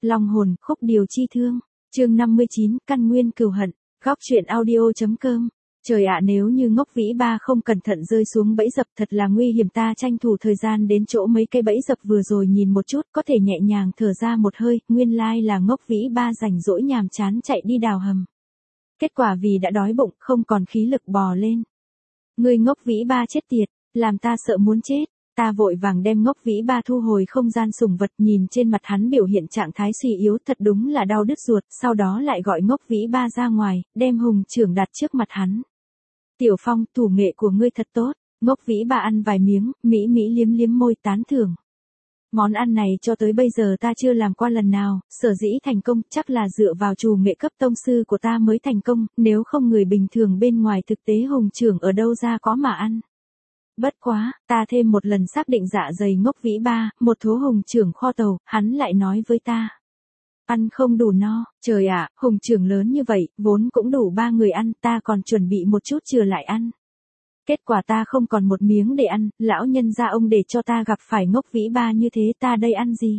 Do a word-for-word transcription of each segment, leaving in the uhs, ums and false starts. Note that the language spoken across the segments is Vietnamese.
Long hồn, khúc điều chi thương. Chương năm mươi chín, căn nguyên cừu hận. Góc truyện audio.com. Trời ạ, nếu như Ngốc Vĩ Ba không cẩn thận rơi xuống bẫy dập thật là nguy hiểm, ta tranh thủ thời gian đến chỗ mấy cây bẫy dập vừa rồi nhìn một chút, có thể nhẹ nhàng thở ra một hơi, nguyên lai là Ngốc Vĩ Ba rảnh rỗi nhàm chán chạy đi đào hầm. Kết quả vì đã đói bụng, không còn khí lực bò lên. Người Ngốc Vĩ Ba chết tiệt, làm ta sợ muốn chết. Ta vội vàng đem Ngốc Vĩ Ba thu hồi không gian sủng vật, nhìn trên mặt hắn biểu hiện trạng thái suy yếu thật đúng là đau đứt ruột, sau đó lại gọi Ngốc Vĩ Ba ra ngoài, đem hùng trưởng đặt trước mặt hắn. Tiểu Phong, thủ nghệ của ngươi thật tốt. Ngốc Vĩ Ba ăn vài miếng, mỹ mỹ liếm liếm môi tán thưởng. Món ăn này cho tới bây giờ ta chưa làm qua lần nào, sở dĩ thành công chắc là dựa vào trù nghệ cấp tông sư của ta mới thành công, nếu không người bình thường bên ngoài thực tế hùng trưởng ở đâu ra có mà ăn. Bất quá, ta thêm một lần xác định dạ dày Ngốc Vĩ Ba, một thố hùng trưởng kho tàu, hắn lại nói với ta. Ăn không đủ no, trời ạ, hùng trưởng lớn như vậy, vốn cũng đủ ba người ăn, ta còn chuẩn bị một chút chừa lại ăn. Kết quả ta không còn một miếng để ăn, lão nhân gia ông để cho ta gặp phải Ngốc Vĩ Ba như thế, ta đây ăn gì?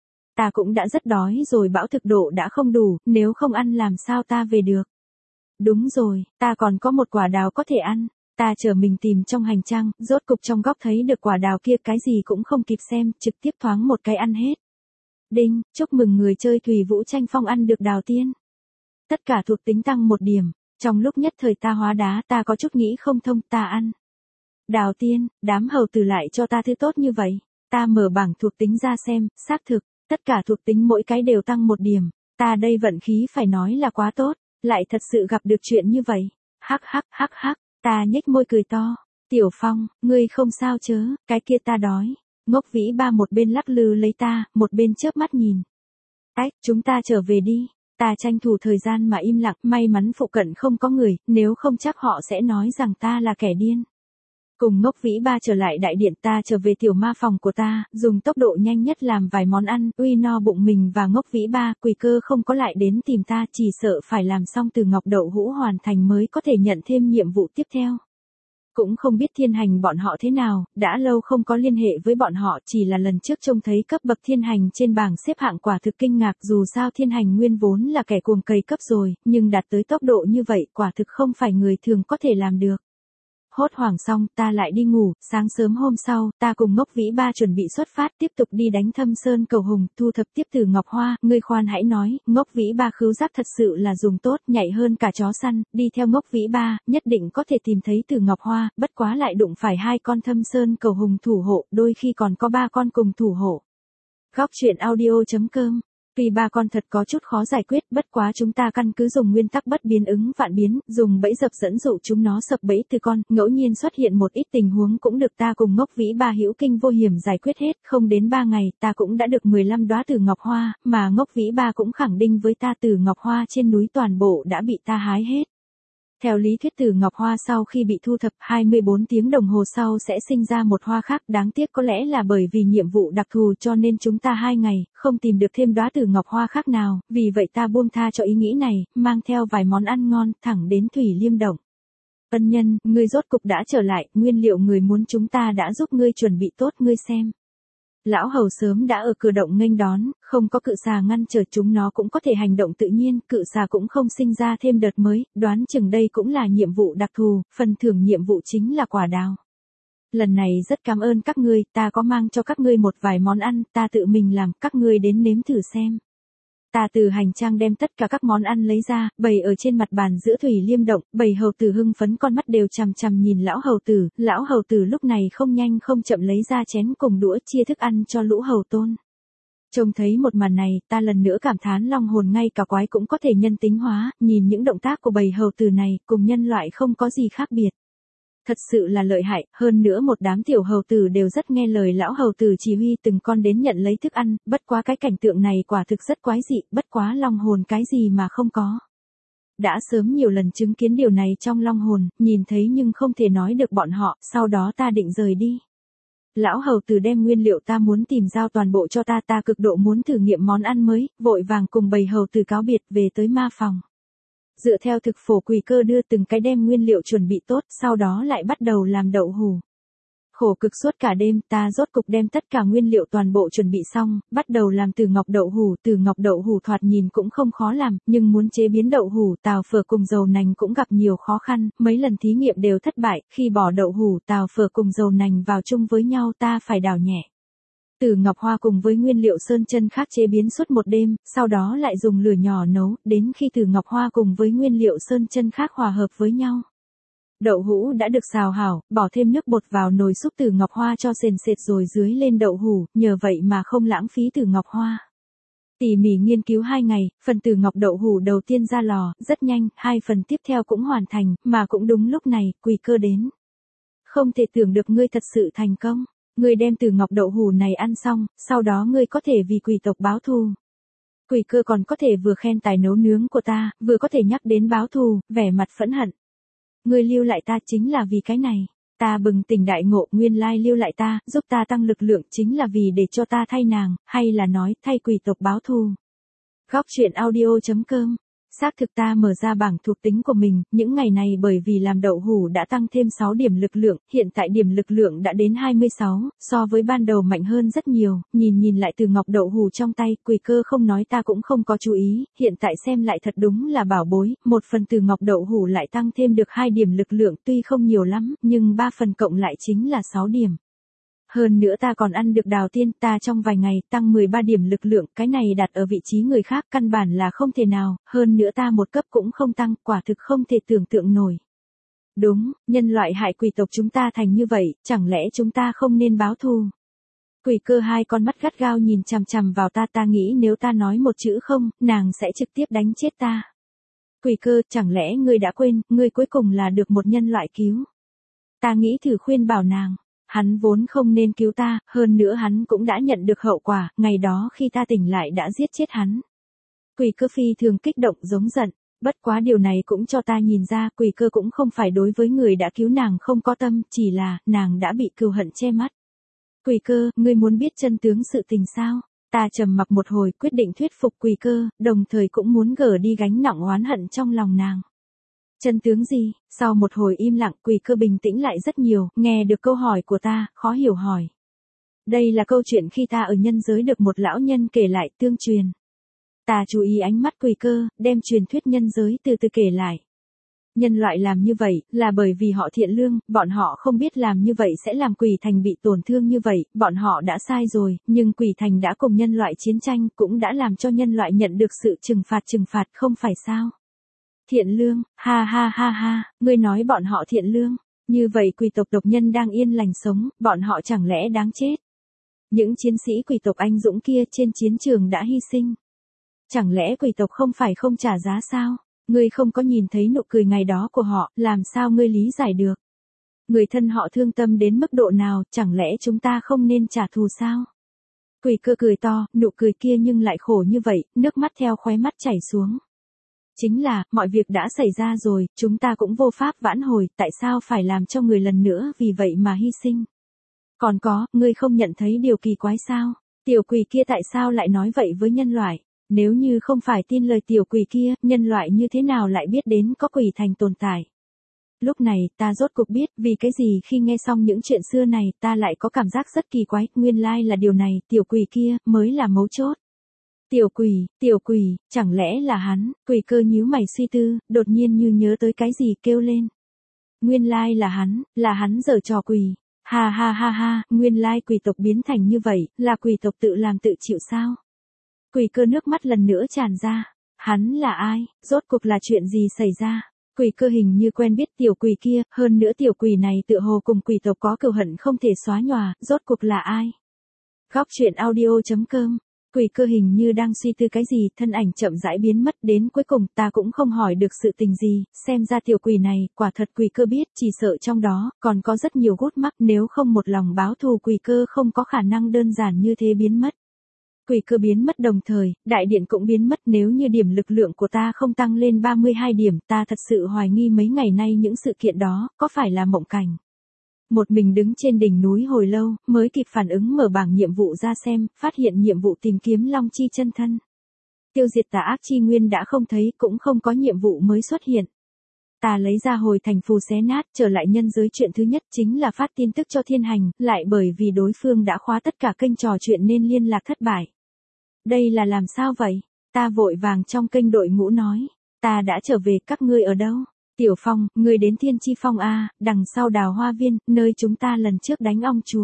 Ta cũng đã rất đói rồi, bão thực độ đã không đủ, nếu không ăn làm sao ta về được? Đúng rồi, ta còn có một quả đào có thể ăn. Ta chờ mình tìm trong hành trang, rốt cục trong góc thấy được quả đào kia, cái gì cũng không kịp xem, trực tiếp thoáng một cái ăn hết. Đinh, chúc mừng người chơi Thủy Vũ Tranh Phong ăn được đào tiên. Tất cả thuộc tính tăng một điểm, trong lúc nhất thời ta hóa đá, ta có chút nghĩ không thông, ta ăn. Đào tiên, đám hầu tử lại cho ta thứ tốt như vậy. Ta mở bảng thuộc tính ra xem, xác thực, tất cả thuộc tính mỗi cái đều tăng một điểm. Ta đây vận khí phải nói là quá tốt, lại thật sự gặp được chuyện như vậy. Hắc hắc hắc hắc. Ta nhếch môi cười to. Tiểu Phong, ngươi không sao chớ, cái kia ta đói. Ngốc Vĩ Ba một bên lắc lư lấy ta, một bên chớp mắt nhìn. Ách, chúng ta trở về đi. Ta tranh thủ thời gian mà im lặng, may mắn phụ cận không có người, nếu không chắc họ sẽ nói rằng ta là kẻ điên. Cùng Ngốc Vĩ Ba trở lại đại điện, ta trở về tiểu ma phòng của ta, dùng tốc độ nhanh nhất làm vài món ăn, uy no bụng mình và Ngốc Vĩ Ba, Quỳ Cơ không có lại đến tìm ta, chỉ sợ phải làm xong từ ngọc đậu hũ hoàn thành mới có thể nhận thêm nhiệm vụ tiếp theo. Cũng không biết thiên hành bọn họ thế nào, đã lâu không có liên hệ với bọn họ, chỉ là lần trước trông thấy cấp bậc thiên hành trên bảng xếp hạng quả thực kinh ngạc, dù sao thiên hành nguyên vốn là kẻ cuồng cày cấp rồi, nhưng đạt tới tốc độ như vậy quả thực không phải người thường có thể làm được. Hốt hoảng xong, ta lại đi ngủ, sáng sớm hôm sau, ta cùng Ngốc Vĩ Ba chuẩn bị xuất phát tiếp tục đi đánh Thâm Sơn Cầu Hùng, thu thập tiếp từ Ngọc Hoa, ngươi khoan hãy nói, Ngốc Vĩ Ba khứu giác thật sự là dùng tốt, nhạy hơn cả chó săn, đi theo Ngốc Vĩ Ba, nhất định có thể tìm thấy từ Ngọc Hoa, bất quá lại đụng phải hai con Thâm Sơn Cầu Hùng thủ hộ, đôi khi còn có ba con cùng thủ hộ. Góc truyện audio.com. Tuy ba con thật có chút khó giải quyết, bất quá chúng ta căn cứ dùng nguyên tắc bất biến ứng vạn biến, dùng bẫy dập dẫn dụ chúng nó sập bẫy từ con, ngẫu nhiên xuất hiện một ít tình huống cũng được ta cùng Ngốc Vĩ Ba hữu kinh vô hiểm giải quyết hết, không đến ba ngày, ta cũng đã được mười lăm đóa từ Ngọc Hoa, mà Ngốc Vĩ Ba cũng khẳng định với ta từ Ngọc Hoa trên núi toàn bộ đã bị ta hái hết. Theo lý thuyết từ Ngọc Hoa sau khi bị thu thập hai mươi bốn tiếng đồng hồ sau sẽ sinh ra một hoa khác, đáng tiếc có lẽ là bởi vì nhiệm vụ đặc thù cho nên chúng ta hai ngày, không tìm được thêm đóa từ Ngọc Hoa khác nào, vì vậy ta buông tha cho ý nghĩ này, mang theo vài món ăn ngon, thẳng đến Thủy Liêm Động. Ân nhân, ngươi rốt cục đã trở lại, nguyên liệu người muốn chúng ta đã giúp ngươi chuẩn bị tốt, ngươi xem. Lão hầu sớm đã ở cửa động nghênh đón, không có cự xà ngăn trở chúng nó cũng có thể hành động tự nhiên, cự xà cũng không sinh ra thêm đợt mới, đoán chừng đây cũng là nhiệm vụ đặc thù, phần thưởng nhiệm vụ chính là quả đào. Lần này rất cảm ơn các ngươi, ta có mang cho các ngươi một vài món ăn, ta tự mình làm, các ngươi đến nếm thử xem. Ta từ hành trang đem tất cả các món ăn lấy ra, bày ở trên mặt bàn giữa Thủy Liêm Động, bầy hầu tử hưng phấn con mắt đều chằm chằm nhìn lão hầu tử, lão hầu tử lúc này không nhanh không chậm lấy ra chén cùng đũa chia thức ăn cho lũ hầu tôn. Trông thấy một màn này, ta lần nữa cảm thán long hồn ngay cả quái cũng có thể nhân tính hóa, nhìn những động tác của bầy hầu tử này, cùng nhân loại không có gì khác biệt. Thật sự là lợi hại, hơn nữa một đám tiểu hầu tử đều rất nghe lời lão hầu tử chỉ huy từng con đến nhận lấy thức ăn, bất quá cái cảnh tượng này quả thực rất quái dị, bất quá long hồn cái gì mà không có. Đã sớm nhiều lần chứng kiến điều này trong long hồn, nhìn thấy nhưng không thể nói được bọn họ, sau đó ta định rời đi. Lão hầu tử đem nguyên liệu ta muốn tìm giao toàn bộ cho ta, ta cực độ muốn thử nghiệm món ăn mới, vội vàng cùng bầy hầu tử cáo biệt về tới ma phòng. Dựa theo thực phổ Quỳ Cơ đưa từng cái đem nguyên liệu chuẩn bị tốt, sau đó lại bắt đầu làm đậu hủ. Khổ cực suốt cả đêm, ta rốt cục đem tất cả nguyên liệu toàn bộ chuẩn bị xong, bắt đầu làm từ ngọc đậu hủ. Từ ngọc đậu hủ thoạt nhìn cũng không khó làm, nhưng muốn chế biến đậu hủ, tàu phở cùng dầu nành cũng gặp nhiều khó khăn, mấy lần thí nghiệm đều thất bại, khi bỏ đậu hủ, tàu phở cùng dầu nành vào chung với nhau ta phải đảo nhẹ. Từ ngọc hoa cùng với nguyên liệu sơn chân khác chế biến suốt một đêm, sau đó lại dùng lửa nhỏ nấu, đến khi từ ngọc hoa cùng với nguyên liệu sơn chân khác hòa hợp với nhau. Đậu hũ đã được xào hảo, bỏ thêm nước bột vào nồi xúc từ ngọc hoa cho sền sệt rồi dưới lên đậu hủ, nhờ vậy mà không lãng phí từ ngọc hoa. Tỉ mỉ nghiên cứu hai ngày, phần từ ngọc đậu hủ đầu tiên ra lò, rất nhanh, hai phần tiếp theo cũng hoàn thành, mà cũng đúng lúc này, Quỳ Cơ đến. Không thể tưởng được ngươi thật sự thành công, ngươi đem từ ngọc đậu hủ này ăn xong, sau đó ngươi có thể vì Quỳ tộc báo thù. Quỳ Cơ còn có thể vừa khen tài nấu nướng của ta, vừa có thể nhắc đến báo thù, vẻ mặt phẫn hận. Ngươi lưu lại ta chính là vì cái này. Ta bừng tỉnh đại ngộ, nguyên lai lưu lại ta, giúp ta tăng lực lượng chính là vì để cho ta thay nàng, hay là nói thay Quỳ tộc báo thù. Góc truyện audio chấm com. Xác thực ta mở ra bảng thuộc tính của mình, những ngày này bởi vì làm đậu hủ đã tăng thêm sáu điểm lực lượng, hiện tại điểm lực lượng đã đến hai mươi sáu, so với ban đầu mạnh hơn rất nhiều, nhìn nhìn lại từ ngọc đậu hủ trong tay, Quỳ Cơ không nói ta cũng không có chú ý, hiện tại xem lại thật đúng là bảo bối, một phần từ ngọc đậu hủ lại tăng thêm được hai điểm lực lượng tuy không nhiều lắm, nhưng ba phần cộng lại chính là sáu điểm. Hơn nữa ta còn ăn được đào tiên, ta trong vài ngày tăng mười ba điểm lực lượng, cái này đặt ở vị trí người khác căn bản là không thể nào, hơn nữa ta một cấp cũng không tăng, quả thực không thể tưởng tượng nổi. Đúng, nhân loại hại Quỳ tộc chúng ta thành như vậy, chẳng lẽ chúng ta không nên báo thù? Quỳ Cơ hai con mắt gắt gao nhìn chằm chằm vào ta, ta nghĩ nếu ta nói một chữ không, nàng sẽ trực tiếp đánh chết ta. Quỳ Cơ, chẳng lẽ ngươi đã quên, ngươi cuối cùng là được một nhân loại cứu. Ta nghĩ thử khuyên bảo nàng. Hắn vốn không nên cứu ta, hơn nữa hắn cũng đã nhận được hậu quả, ngày đó khi ta tỉnh lại đã giết chết hắn. Quỳ Cơ phi thường kích động giống giận, bất quá điều này cũng cho ta nhìn ra Quỳ Cơ cũng không phải đối với người đã cứu nàng không có tâm, chỉ là, nàng đã bị cừu hận che mắt. Quỳ Cơ, ngươi muốn biết chân tướng sự tình sao? Ta trầm mặc một hồi quyết định thuyết phục Quỳ Cơ, đồng thời cũng muốn gỡ đi gánh nặng oán hận trong lòng nàng. Chân tướng gì? Sau một hồi im lặng, Quỳ Cơ bình tĩnh lại rất nhiều, nghe được câu hỏi của ta, khó hiểu hỏi. Đây là câu chuyện khi ta ở nhân giới được một lão nhân kể lại tương truyền. Ta chú ý ánh mắt Quỳ Cơ, đem truyền thuyết nhân giới từ từ kể lại. Nhân loại làm như vậy, là bởi vì họ thiện lương, bọn họ không biết làm như vậy sẽ làm Quỳ Thành bị tổn thương như vậy, bọn họ đã sai rồi, nhưng Quỳ Thành đã cùng nhân loại chiến tranh, cũng đã làm cho nhân loại nhận được sự trừng phạt trừng phạt không phải sao? Thiện lương, ha ha ha ha, ngươi nói bọn họ thiện lương, như vậy Quỳ tộc độc nhân đang yên lành sống, bọn họ chẳng lẽ đáng chết? Những chiến sĩ Quỳ tộc anh dũng kia trên chiến trường đã hy sinh. Chẳng lẽ Quỳ tộc không phải không trả giá sao? Ngươi không có nhìn thấy nụ cười ngày đó của họ, làm sao ngươi lý giải được? Người thân họ thương tâm đến mức độ nào, chẳng lẽ chúng ta không nên trả thù sao? Quỳ Cơ cười to, nụ cười kia nhưng lại khổ như vậy, nước mắt theo khóe mắt chảy xuống. Chính là, mọi việc đã xảy ra rồi, chúng ta cũng vô pháp vãn hồi, tại sao phải làm cho người lần nữa vì vậy mà hy sinh? Còn có, ngươi không nhận thấy điều kỳ quái sao? Tiểu Quỳ kia tại sao lại nói vậy với nhân loại? Nếu như không phải tin lời tiểu Quỳ kia, nhân loại như thế nào lại biết đến có Quỳ Thành tồn tại? Lúc này, ta rốt cuộc biết, vì cái gì khi nghe xong những chuyện xưa này, ta lại có cảm giác rất kỳ quái, nguyên lai là điều này, tiểu Quỳ kia, mới là mấu chốt. Tiểu Quỳ, tiểu Quỳ, chẳng lẽ là hắn? Quỳ Cơ nhíu mày suy tư, đột nhiên như nhớ tới cái gì kêu lên. Nguyên lai là hắn, là hắn giở trò quỳ. Ha ha ha ha, nguyên lai Quỳ tộc biến thành như vậy, là Quỳ tộc tự làm tự chịu sao? Quỳ Cơ nước mắt lần nữa tràn ra. Hắn là ai? Rốt cuộc là chuyện gì xảy ra? Quỳ Cơ hình như quen biết tiểu Quỳ kia, hơn nữa tiểu Quỳ này tựa hồ cùng Quỳ tộc có cừu hận không thể xóa nhòa, rốt cuộc là ai? Góc truyện audio chấm com. Quỳ Cơ hình như đang suy tư cái gì, thân ảnh chậm rãi biến mất, đến cuối cùng ta cũng không hỏi được sự tình gì, xem ra tiểu Quỳ này, quả thật Quỳ Cơ biết, chỉ sợ trong đó, còn có rất nhiều gút mắc, nếu không một lòng báo thù Quỳ Cơ không có khả năng đơn giản như thế biến mất. Quỳ Cơ biến mất đồng thời, đại điện cũng biến mất, nếu như điểm lực lượng của ta không tăng lên ba mươi hai điểm, ta thật sự hoài nghi mấy ngày nay những sự kiện đó, có phải là mộng cảnh. Một mình đứng trên đỉnh núi hồi lâu, mới kịp phản ứng mở bảng nhiệm vụ ra xem, phát hiện nhiệm vụ tìm kiếm Long Chi chân thân. Tiêu diệt tà ác chi nguyên đã không thấy, cũng không có nhiệm vụ mới xuất hiện. Ta lấy ra hồi thành phù xé nát, trở lại nhân giới chuyện thứ nhất chính là phát tin tức cho Thiên Hành, lại bởi vì đối phương đã khóa tất cả kênh trò chuyện nên liên lạc thất bại. Đây là làm sao vậy? Ta vội vàng trong kênh đội ngũ nói, ta đã trở về, các ngươi ở đâu? Tiểu Phong, ngươi đến Thiên Chi Phong a, đằng sau Đào Hoa Viên, nơi chúng ta lần trước đánh ong chúa.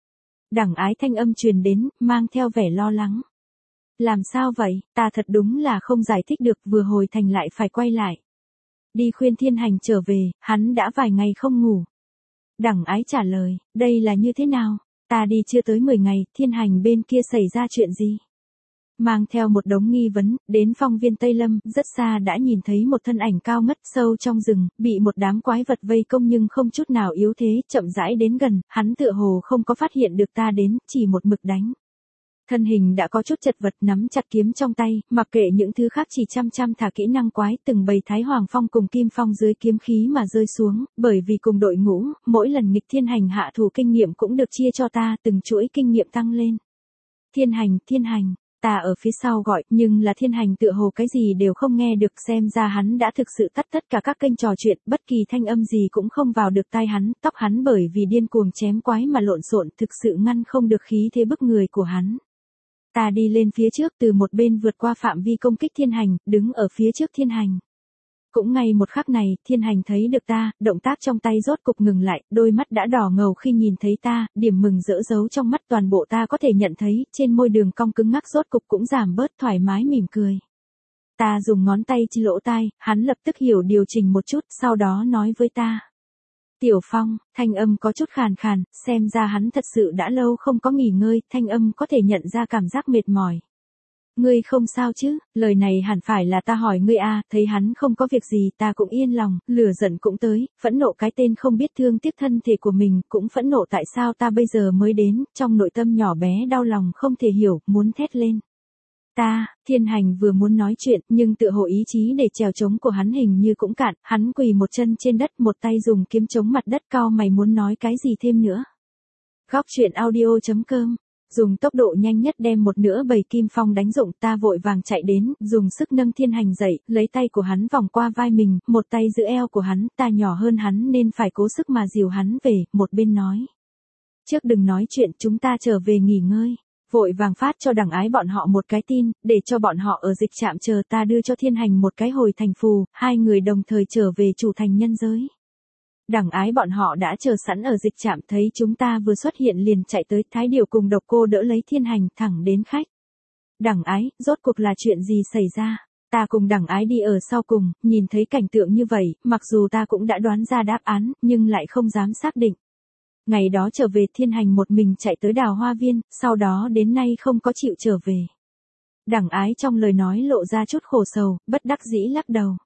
Đẳng Ái thanh âm truyền đến, mang theo vẻ lo lắng. Làm sao vậy, ta thật đúng là không giải thích được, vừa hồi thành lại phải quay lại. Đi khuyên Thiên Hành trở về, hắn đã vài ngày không ngủ. Đẳng Ái trả lời, đây là như thế nào? Ta đi chưa tới mười ngày, Thiên Hành bên kia xảy ra chuyện gì? Mang theo một đống nghi vấn, đến phong viên Tây Lâm, rất xa đã nhìn thấy một thân ảnh cao ngất sâu trong rừng, bị một đám quái vật vây công nhưng không chút nào yếu thế, chậm rãi đến gần, hắn tựa hồ không có phát hiện được ta đến, chỉ một mực đánh. Thân hình đã có chút chật vật, nắm chặt kiếm trong tay, mặc kệ những thứ khác chỉ chăm chăm thả kỹ năng quái, từng bầy Thái Hoàng Phong cùng Kim Phong dưới kiếm khí mà rơi xuống, bởi vì cùng đội ngũ, mỗi lần nghịch Thiên Hành hạ thủ kinh nghiệm cũng được chia cho ta, từng chuỗi kinh nghiệm tăng lên. Thiên Hành, Thiên Hành. Ta ở phía sau gọi, nhưng là Thiên Hành tựa hồ cái gì đều không nghe được, xem ra hắn đã thực sự tắt tất cả các kênh trò chuyện, bất kỳ thanh âm gì cũng không vào được tai hắn, tóc hắn bởi vì điên cuồng chém quái mà lộn xộn, thực sự ngăn không được khí thế bức người của hắn. Ta đi lên phía trước, từ một bên vượt qua phạm vi công kích Thiên Hành, đứng ở phía trước Thiên Hành. Cũng ngay một khắc này, Thiên Hành thấy được ta, động tác trong tay rốt cục ngừng lại, đôi mắt đã đỏ ngầu khi nhìn thấy ta, điểm mừng rỡ dấu trong mắt toàn bộ ta có thể nhận thấy, trên môi đường cong cứng ngắc rốt cục cũng giảm bớt, thoải mái mỉm cười. Ta dùng ngón tay chi lỗ tai, hắn lập tức hiểu điều chỉnh một chút, sau đó nói với ta. Tiểu Phong, thanh âm có chút khàn khàn, xem ra hắn thật sự đã lâu không có nghỉ ngơi, thanh âm có thể nhận ra cảm giác mệt mỏi. Ngươi không sao chứ, lời này hẳn phải là ta hỏi ngươi a, thấy hắn không có việc gì ta cũng yên lòng, lửa giận cũng tới, phẫn nộ cái tên không biết thương tiếc thân thể của mình, cũng phẫn nộ tại sao ta bây giờ mới đến, trong nội tâm nhỏ bé đau lòng không thể hiểu, muốn thét lên. Ta, Thiên Hành vừa muốn nói chuyện, nhưng tựa hồ ý chí để trèo trống của hắn hình như cũng cạn, hắn quỳ một chân trên đất, một tay dùng kiếm chống mặt đất, cao mày muốn nói cái gì thêm nữa. Góc truyện audio chấm com dùng tốc độ nhanh nhất đem một nửa bầy Kim Phong đánh rụng, ta vội vàng chạy đến, dùng sức nâng Thiên Hành dậy, lấy tay của hắn vòng qua vai mình, một tay giữ eo của hắn, ta nhỏ hơn hắn nên phải cố sức mà dìu hắn về, một bên nói. Trước đừng nói chuyện, chúng ta trở về nghỉ ngơi. Vội vàng phát cho Đẳng Ái bọn họ một cái tin, để cho bọn họ ở dịch trạm chờ ta đưa cho Thiên Hành một cái hồi thành phù, hai người đồng thời trở về chủ thành nhân giới. Đẳng Ái bọn họ đã chờ sẵn ở dịch trạm, thấy chúng ta vừa xuất hiện liền chạy tới, Thái Điều cùng Độc Cô đỡ lấy Thiên Hành thẳng đến khách. Đẳng Ái, rốt cuộc là chuyện gì xảy ra? Ta cùng Đẳng Ái đi ở sau cùng, nhìn thấy cảnh tượng như vậy, mặc dù ta cũng đã đoán ra đáp án, nhưng lại không dám xác định. Ngày đó trở về Thiên Hành một mình chạy tới Đào Hoa Viên, sau đó đến nay không có chịu trở về. Đẳng Ái trong lời nói lộ ra chút khổ sầu, bất đắc dĩ lắc đầu.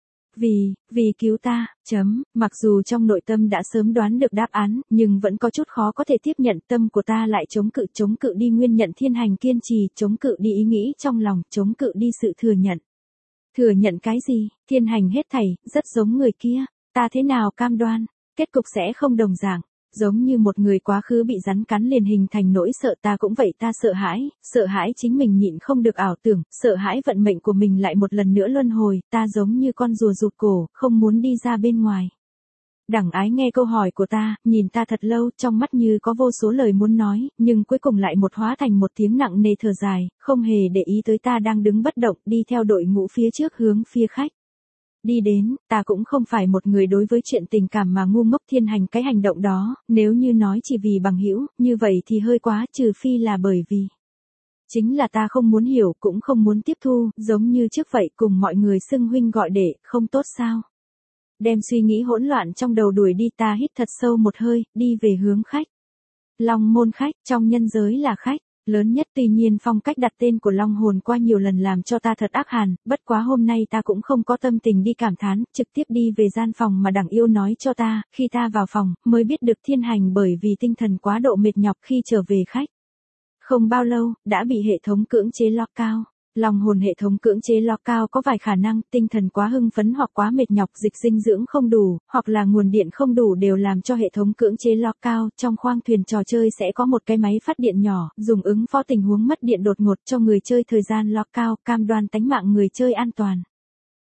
Vì, vì cứu ta, chấm, mặc dù trong nội tâm đã sớm đoán được đáp án, nhưng vẫn có chút khó có thể tiếp nhận, tâm của ta lại chống cự chống cự đi nguyên nhận Thiên Hành kiên trì, chống cự đi ý nghĩ trong lòng, chống cự đi sự thừa nhận. Thừa nhận cái gì, Thiên Hành hết thảy, rất giống người kia, ta thế nào cam đoan, kết cục sẽ không đồng dạng. Giống như một người quá khứ bị rắn cắn liền hình thành nỗi sợ, ta cũng vậy, ta sợ hãi, sợ hãi chính mình nhịn không được ảo tưởng, sợ hãi vận mệnh của mình lại một lần nữa luân hồi, ta giống như con rùa rụt cổ, không muốn đi ra bên ngoài. Đẳng Ái nghe câu hỏi của ta, nhìn ta thật lâu, trong mắt như có vô số lời muốn nói, nhưng cuối cùng lại một hóa thành một tiếng nặng nề thở dài, không hề để ý tới ta đang đứng bất động, đi theo đội ngũ phía trước hướng phía khách. Đi đến, ta cũng không phải một người đối với chuyện tình cảm mà ngu ngốc. Thiên Hành cái hành động đó, nếu như nói chỉ vì bằng hữu, như vậy thì hơi quá, trừ phi là bởi vì. Chính là ta không muốn hiểu, cũng không muốn tiếp thu, giống như trước vậy, cùng mọi người xưng huynh gọi đệ, không tốt sao. Đem suy nghĩ hỗn loạn trong đầu đuổi đi, ta hít thật sâu một hơi, đi về hướng khách. Long môn khách, trong nhân giới là khách lớn nhất, tuy nhiên phong cách đặt tên của Long hồn qua nhiều lần làm cho ta thật ác hàn, bất quá hôm nay ta cũng không có tâm tình đi cảm thán, trực tiếp đi về gian phòng mà Đẳng Yêu nói cho ta, khi ta vào phòng, mới biết được Thiên Hành bởi vì tinh thần quá độ mệt nhọc khi trở về khách. Không bao lâu, đã bị hệ thống cưỡng chế lock cao. Long hồn hệ thống cưỡng chế lock cao có vài khả năng, tinh thần quá hưng phấn hoặc quá mệt nhọc, dịch dinh dưỡng không đủ, hoặc là nguồn điện không đủ đều làm cho hệ thống cưỡng chế lock cao. Trong khoang thuyền trò chơi sẽ có một cái máy phát điện nhỏ, dùng ứng phó tình huống mất điện đột ngột cho người chơi thời gian lock cao, cam đoan tánh mạng người chơi an toàn.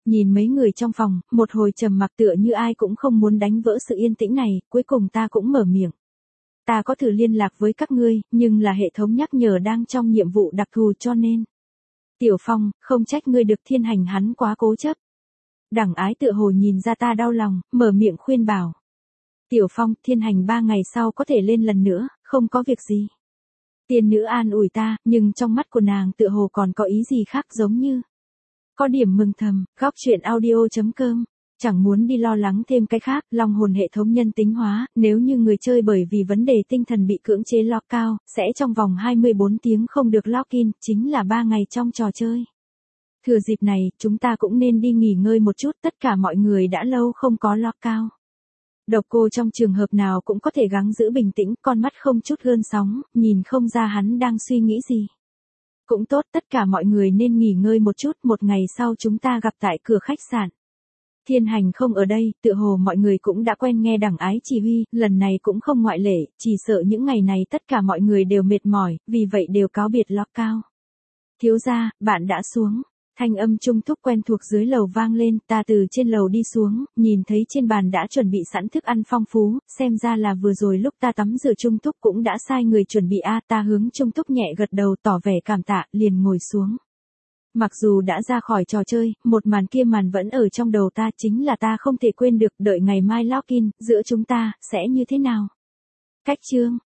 Nhìn mấy người trong phòng, một hồi trầm mặc tựa như ai cũng không muốn đánh vỡ sự yên tĩnh này, cuối cùng ta cũng mở miệng. Ta có thử liên lạc với các ngươi, nhưng là hệ thống nhắc nhở đang trong nhiệm vụ đặc thù cho nên. Tiểu Phong, không trách ngươi được Thiên Hành hắn quá cố chấp. Đẳng Ái tựa hồ nhìn ra ta đau lòng, mở miệng khuyên bảo. Tiểu Phong, Thiên Hành ba ngày sau có thể lên lần nữa, không có việc gì. Tiên nữ an ủi ta, nhưng trong mắt của nàng tựa hồ còn có ý gì khác giống như. Có điểm mừng thầm, góc chuyện audio.com. Chẳng muốn đi lo lắng thêm cái khác, long hồn hệ thống nhân tính hóa, nếu như người chơi bởi vì vấn đề tinh thần bị cưỡng chế lock cao, sẽ trong vòng hai mươi bốn tiếng không được login, chính là ba ngày trong trò chơi. Thừa dịp này, chúng ta cũng nên đi nghỉ ngơi một chút, tất cả mọi người đã lâu không có lock cao. Độc Cô trong trường hợp nào cũng có thể gắng giữ bình tĩnh, con mắt không chút gợn sóng, nhìn không ra hắn đang suy nghĩ gì. Cũng tốt, tất cả mọi người nên nghỉ ngơi một chút, một ngày sau chúng ta gặp tại cửa khách sạn. Thiên Hành không ở đây, tựa hồ mọi người cũng đã quen nghe Đẳng Ái chỉ huy, lần này cũng không ngoại lệ, chỉ sợ những ngày này tất cả mọi người đều mệt mỏi, vì vậy đều cáo biệt lock cao. Thiếu gia, bạn đã xuống. Thanh âm Trung Thúc quen thuộc dưới lầu vang lên, ta từ trên lầu đi xuống, nhìn thấy trên bàn đã chuẩn bị sẵn thức ăn phong phú, xem ra là vừa rồi lúc ta tắm rửa Trung Thúc cũng đã sai người chuẩn bị a, ta hướng Trung Thúc nhẹ gật đầu tỏ vẻ cảm tạ, liền ngồi xuống. Mặc dù đã ra khỏi trò chơi, một màn kia màn vẫn ở trong đầu ta, chính là ta không thể quên được, đợi ngày mai login, giữa chúng ta, sẽ như thế nào? Cách chương